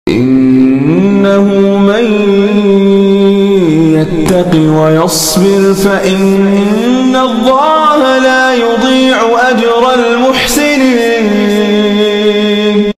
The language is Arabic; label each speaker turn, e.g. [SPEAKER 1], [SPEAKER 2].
[SPEAKER 1] إنه من يتق ويصبر فإن الله لا يضيع أجر المحسنين.